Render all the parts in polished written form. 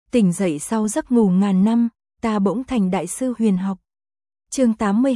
Tỉnh dậy sau giấc ngủ ngàn năm, ta bỗng thành đại sư huyền học. Chương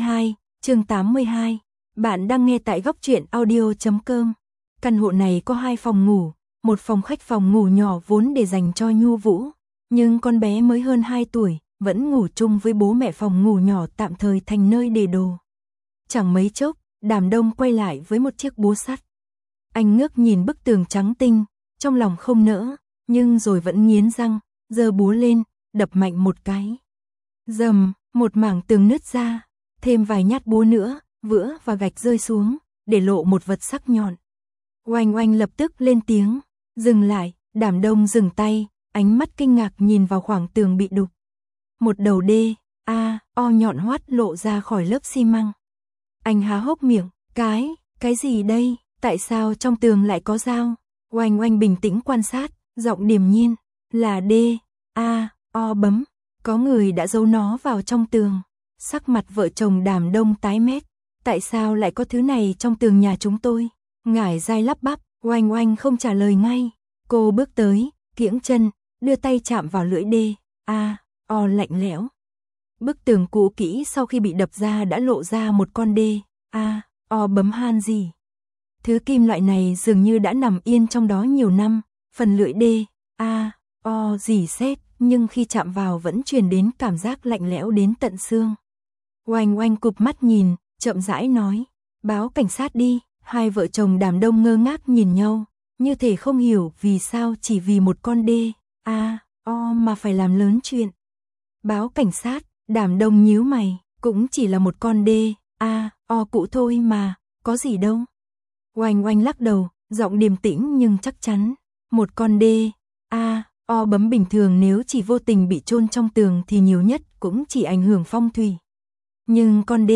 82. Bạn đang nghe tại góc truyện audio.com. Căn hộ này có 2 phòng ngủ, một phòng khách phòng ngủ nhỏ vốn để dành cho Nhu Vũ, nhưng con bé mới hơn 2 tuổi, vẫn ngủ chung với bố mẹ. Phòng ngủ nhỏ tạm thời thành nơi để đồ. Chẳng mấy chốc, Đàm Đông quay lại với một chiếc búa sắt. Anh ngước nhìn bức tường trắng tinh, trong lòng không nỡ, nhưng rồi vẫn nghiến răng, giơ búa lên, đập mạnh một cái. Rầm, một mảng tường nứt ra, thêm vài nhát búa nữa, vữa và gạch rơi xuống, để lộ một vật sắc nhọn. Oanh oanh lập tức lên tiếng, dừng lại. Đàm Đông dừng tay, ánh mắt kinh ngạc nhìn vào khoảng tường bị đục. Một đầu O nhọn hoắt lộ ra khỏi lớp xi măng. Anh há hốc miệng, cái gì đây, tại sao trong tường lại có dao? Oanh oanh bình tĩnh quan sát, giọng điềm nhiên, là O bấm, có người đã giấu nó vào trong tường. Sắc mặt vợ chồng Đàm Đông tái mét, tại sao lại có thứ này trong tường nhà chúng tôi? Ngải Giai lắp bắp. Oanh oanh không trả lời ngay, cô bước tới, kiễng chân, đưa tay chạm vào lưỡi O lạnh lẽo. Bức tường cũ kỹ sau khi bị đập ra đã lộ ra một con O bấm han gì. Thứ kim loại này dường như đã nằm yên trong đó nhiều năm, phần lưỡi O rỉ sét, nhưng khi chạm vào vẫn truyền đến cảm giác lạnh lẽo đến tận xương. Oanh oanh cụp mắt nhìn, chậm rãi nói, báo cảnh sát đi. Hai vợ chồng Đàm Đông ngơ ngác nhìn nhau, như thể không hiểu vì sao chỉ vì một con O mà phải làm lớn chuyện. Báo cảnh sát, Đàm Đông nhíu mày, cũng chỉ là một con O cũ thôi mà, có gì đâu. Oanh oanh lắc đầu, giọng điềm tĩnh nhưng chắc chắn, một con O bấm bình thường nếu chỉ vô tình bị chôn trong tường thì nhiều nhất cũng chỉ ảnh hưởng phong thủy. Nhưng con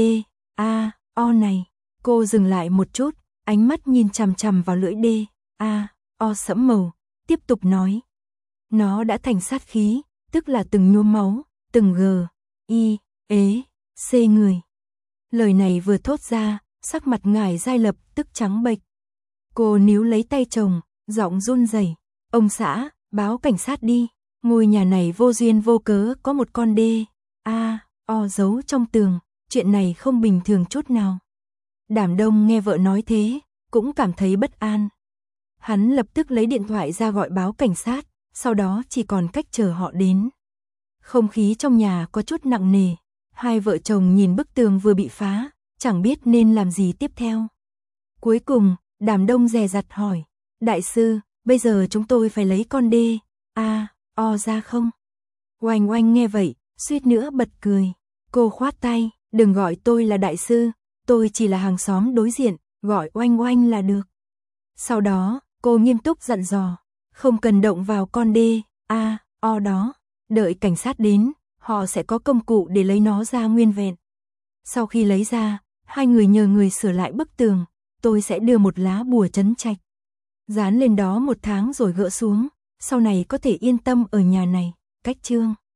O này, cô dừng lại một chút, ánh mắt nhìn chằm chằm vào lưỡi O sẫm màu, tiếp tục nói. Nó đã thành sát khí, tức là từng nhuốm máu, từng C người. Lời này vừa thốt ra, sắc mặt Ngải Giai lập tức trắng bệch. Cô níu lấy tay chồng, giọng run rẩy, ông xã, báo cảnh sát đi, ngôi nhà này vô duyên vô cớ có một con O giấu trong tường, chuyện này không bình thường chút nào. Đàm Đông nghe vợ nói thế, cũng cảm thấy bất an. Hắn lập tức lấy điện thoại ra gọi báo cảnh sát, sau đó chỉ còn cách chờ họ đến. Không khí trong nhà có chút nặng nề, hai vợ chồng nhìn bức tường vừa bị phá, chẳng biết nên làm gì tiếp theo. Cuối cùng, Đàm Đông dè dặt hỏi, đại sư, bây giờ chúng tôi phải lấy con O ra không? Oanh oanh nghe vậy, suýt nữa bật cười. Cô khoát tay, đừng gọi tôi là đại sư, tôi chỉ là hàng xóm đối diện, gọi oanh oanh là được. Sau đó, cô nghiêm túc dặn dò, không cần động vào con O đó, đợi cảnh sát đến, họ sẽ có công cụ để lấy nó ra nguyên vẹn. Sau khi lấy ra, hai người nhờ người sửa lại bức tường, tôi sẽ đưa một lá bùa trấn trạch. Dán lên đó 1 tháng rồi gỡ xuống, sau này có thể yên tâm ở nhà này. Cách chương